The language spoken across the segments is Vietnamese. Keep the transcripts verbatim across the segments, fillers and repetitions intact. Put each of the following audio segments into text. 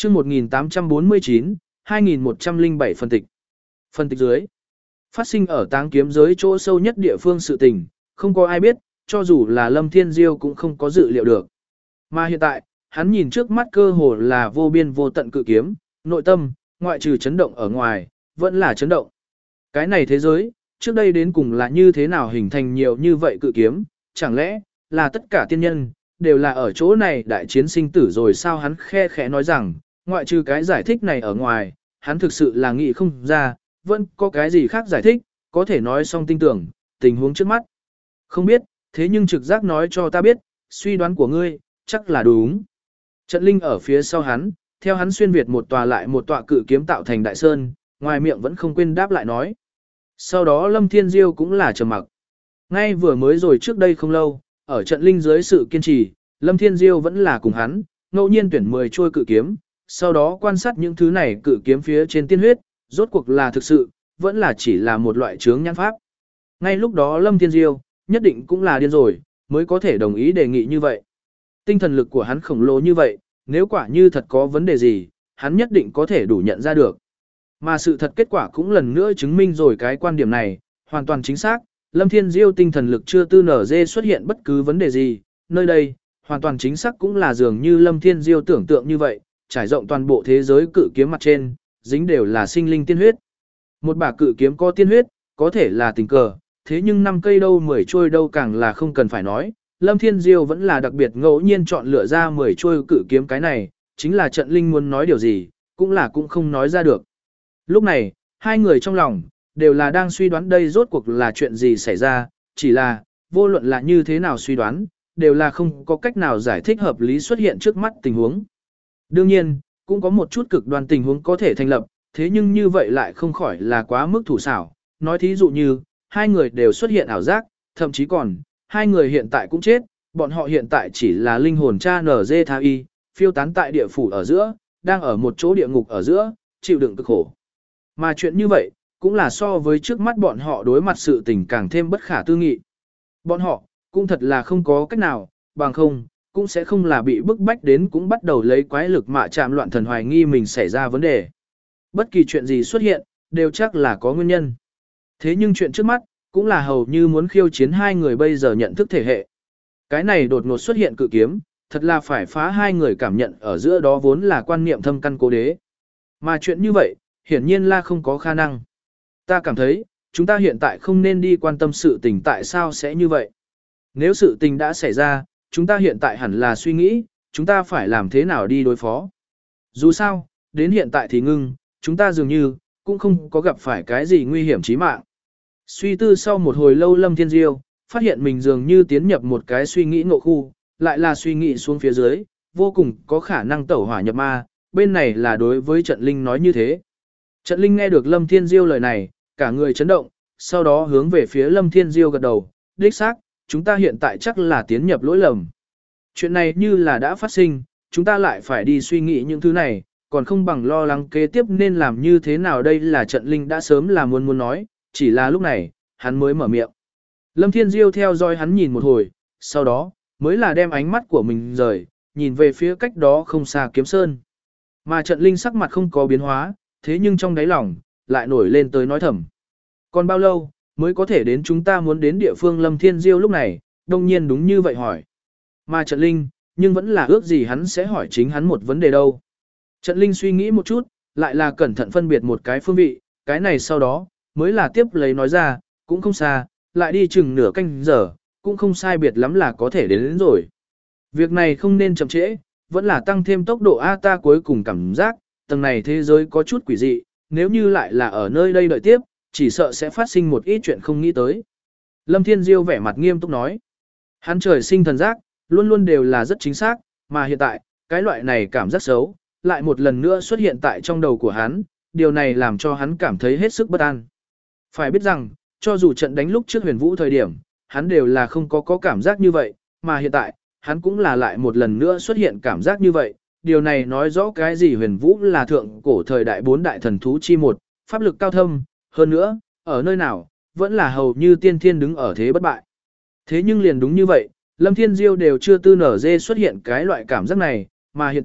chương một nghìn tám trăm bốn mươi chín, hai nghìn một trăm lẻ bảy phân tịch. Phân tịch dưới. Phát sinh ở táng kiếm giới chỗ sâu nhất địa phương sự tình, không có ai biết, cho dù là Lâm Thiên Diêu cũng không có dự liệu được. Mà hiện tại, hắn nhìn trước mắt cơ hồ là vô biên vô tận cự kiếm, nội tâm, ngoại trừ chấn động ở ngoài, vẫn là chấn động. Cái này thế giới, trước đây đến cùng là như thế nào hình thành nhiều như vậy cự kiếm, chẳng lẽ là tất cả tiên nhân, đều là ở chỗ này đại chiến sinh tử rồi sao hắn khe khẽ nói rằng, ngoại trừ cái giải thích này ở ngoài, hắn thực sự là nghĩ không ra, vẫn có cái gì khác giải thích, có thể nói xong tin tưởng, tình huống trước mắt. Không biết, thế nhưng trực giác nói cho ta biết, suy đoán của ngươi, chắc là đúng. Trận linh ở phía sau hắn, theo hắn xuyên việt một tòa lại một tọa cự kiếm tạo thành đại sơn, ngoài miệng vẫn không quên đáp lại nói. Sau đó Lâm Thiên Diêu cũng là trầm mặc. Ngay vừa mới rồi trước đây không lâu, ở trận linh dưới sự kiên trì, Lâm Thiên Diêu vẫn là cùng hắn, ngẫu nhiên tuyển mười trôi cự kiếm, sau đó quan sát những thứ này cự kiếm phía trên tiên huyết, rốt cuộc là thực sự, vẫn là chỉ là một loại chướng nhãn pháp. Ngay lúc đó Lâm Thiên Diêu, nhất định cũng là điên rồi, mới có thể đồng ý đề nghị như vậy. Tinh thần lực của hắn khổng lồ như vậy, nếu quả như thật có vấn đề gì, hắn nhất định có thể đủ nhận ra được. Mà sự thật kết quả cũng lần nữa chứng minh rồi cái quan điểm này, hoàn toàn chính xác, Lâm Thiên Diêu tinh thần lực chưa tư nở dê xuất hiện bất cứ vấn đề gì, nơi đây, hoàn toàn chính xác cũng là dường như Lâm Thiên Diêu tưởng tượng như vậy, trải rộng toàn bộ thế giới cự kiếm mặt trên, dính đều là sinh linh tiên huyết. Một bả cự kiếm có tiên huyết, có thể là tình cờ, thế nhưng năm cây đâu mười trôi đâu càng là không cần phải nói, Lâm Thiên Diêu vẫn là đặc biệt ngẫu nhiên chọn lựa ra mười trôi cự kiếm cái này, chính là trận linh muốn nói điều gì, cũng là cũng không nói ra được. Lúc này, hai người trong lòng, đều là đang suy đoán đây rốt cuộc là chuyện gì xảy ra, chỉ là, vô luận là như thế nào suy đoán, đều là không có cách nào giải thích hợp lý xuất hiện trước mắt tình huống. Đương nhiên, cũng có một chút cực đoan tình huống có thể thành lập, thế nhưng như vậy lại không khỏi là quá mức thủ xảo. Nói thí dụ như, hai người đều xuất hiện ảo giác, thậm chí còn, hai người hiện tại cũng chết, bọn họ hiện tại chỉ là linh hồn cha nở dê tha y, phiêu tán tại địa phủ ở giữa, đang ở một chỗ địa ngục ở giữa, chịu đựng cực khổ. Mà chuyện như vậy, cũng là so với trước mắt bọn họ đối mặt sự tình càng thêm bất khả tư nghị. Bọn họ, cũng thật là không có cách nào, bằng không, cũng sẽ không là bị bức bách đến cũng bắt đầu lấy quái lực mạ chạm loạn thần hoài nghi mình xảy ra vấn đề. Bất kỳ chuyện gì xuất hiện, đều chắc là có nguyên nhân. Thế nhưng chuyện trước mắt, cũng là hầu như muốn khiêu chiến hai người bây giờ nhận thức thể hệ. Cái này đột ngột xuất hiện cự kiếm, thật là phải phá hai người cảm nhận ở giữa đó vốn là quan niệm thâm căn cố đế. Mà chuyện như vậy, hiển nhiên là không có khả năng. Ta cảm thấy, chúng ta hiện tại không nên đi quan tâm sự tình tại sao sẽ như vậy. Nếu sự tình đã xảy ra, chúng ta hiện tại hẳn là suy nghĩ, chúng ta phải làm thế nào đi đối phó. Dù sao, đến hiện tại thì ngưng, chúng ta dường như, cũng không có gặp phải cái gì nguy hiểm chí mạng. Suy tư sau một hồi lâu Lâm Thiên Diêu, phát hiện mình dường như tiến nhập một cái suy nghĩ ngộ khu, lại là suy nghĩ xuống phía dưới, vô cùng có khả năng tẩu hỏa nhập ma, bên này là đối với trận linh nói như thế. Trận linh nghe được Lâm Thiên Diêu lời này, cả người chấn động, sau đó hướng về phía Lâm Thiên Diêu gật đầu, đích xác, chúng ta hiện tại chắc là tiến nhập lỗi lầm. Chuyện này như là đã phát sinh, chúng ta lại phải đi suy nghĩ những thứ này, còn không bằng lo lắng kế tiếp nên làm như thế nào đây là trận linh đã sớm là muốn muốn nói, chỉ là lúc này, hắn mới mở miệng. Lâm Thiên Diêu theo dõi hắn nhìn một hồi, sau đó, mới là đem ánh mắt của mình rời, nhìn về phía cách đó không xa kiếm sơn. Mà trận linh sắc mặt không có biến hóa, thế nhưng trong đáy lòng, lại nổi lên tới nói thầm. Còn bao lâu, mới có thể đến chúng ta muốn đến địa phương Lâm Thiên Diêu lúc này, đông nhiên đúng như vậy hỏi. Mà trận linh, nhưng vẫn là ước gì hắn sẽ hỏi chính hắn một vấn đề đâu. Trận linh suy nghĩ một chút, lại là cẩn thận phân biệt một cái phương vị, cái này sau đó, mới là tiếp lấy nói ra, cũng không xa, lại đi chừng nửa canh giờ, cũng không sai biệt lắm là có thể đến, đến rồi. Việc này không nên chậm trễ, vẫn là tăng thêm tốc độ A ta cuối cùng cảm giác, tầng này thế giới có chút quỷ dị, nếu như lại là ở nơi đây đợi tiếp, chỉ sợ sẽ phát sinh một ít chuyện không nghĩ tới. Lâm Thiên Diêu vẻ mặt nghiêm túc nói, hắn trời sinh thần giác, luôn luôn đều là rất chính xác, mà hiện tại, cái loại này cảm giác xấu, lại một lần nữa xuất hiện tại trong đầu của hắn, điều này làm cho hắn cảm thấy hết sức bất an. Phải biết rằng, cho dù trận đánh lúc trước huyền vũ thời điểm, hắn đều là không có có cảm giác như vậy, mà hiện tại, hắn cũng là lại một lần nữa xuất hiện cảm giác như vậy. Điều này nói rõ cái gì huyền vũ là thượng cổ thời đại bốn đại thần thú chi một, pháp lực cao thâm, hơn nữa, ở nơi nào, vẫn là hầu như tiên thiên đứng ở thế bất bại. Thế nhưng liền đúng như vậy, Lâm Thiên Diêu đều chưa tư nở dê xuất hiện cái loại cảm giác này, mà hiện tại,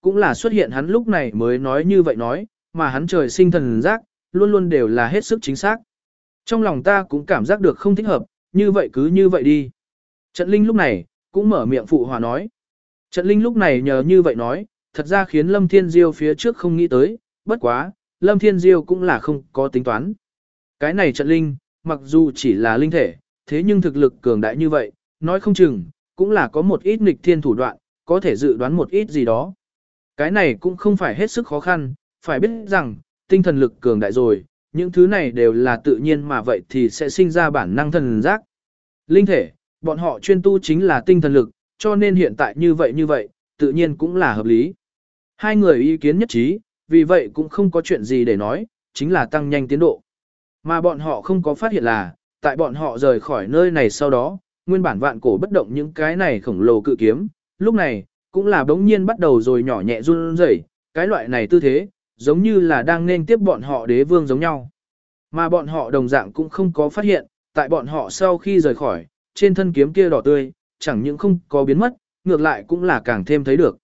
cũng là xuất hiện hắn lúc này mới nói như vậy nói, mà hắn trời sinh thần giác, luôn luôn đều là hết sức chính xác. Trong lòng ta cũng cảm giác được không thích hợp, như vậy cứ như vậy đi. Trận Linh lúc này, cũng mở miệng phụ hòa nói. Trận Linh lúc này nhờ như vậy nói, thật ra khiến Lâm Thiên Diêu phía trước không nghĩ tới, bất quá, Lâm Thiên Diêu cũng là không có tính toán. Cái này Trận Linh, mặc dù chỉ là linh thể, thế nhưng thực lực cường đại như vậy, nói không chừng, cũng là có một ít nghịch thiên thủ đoạn, có thể dự đoán một ít gì đó. Cái này cũng không phải hết sức khó khăn, phải biết rằng, tinh thần lực cường đại rồi, những thứ này đều là tự nhiên mà vậy thì sẽ sinh ra bản năng thần giác. Linh thể, bọn họ chuyên tu chính là tinh thần lực, cho nên hiện tại như vậy như vậy, tự nhiên cũng là hợp lý. Hai người ý kiến nhất trí, vì vậy cũng không có chuyện gì để nói, chính là tăng nhanh tiến độ. Mà bọn họ không có phát hiện là, tại bọn họ rời khỏi nơi này sau đó, nguyên bản vạn cổ bất động những cái này khổng lồ cự kiếm, lúc này, cũng là bỗng nhiên bắt đầu rồi nhỏ nhẹ run rẩy, cái loại này tư thế, giống như là đang nên tiếp bọn họ đế vương giống nhau. Mà bọn họ đồng dạng cũng không có phát hiện, tại bọn họ sau khi rời khỏi, trên thân kiếm kia đỏ tươi, chẳng những không có biến mất, ngược lại cũng là càng thêm thấy được.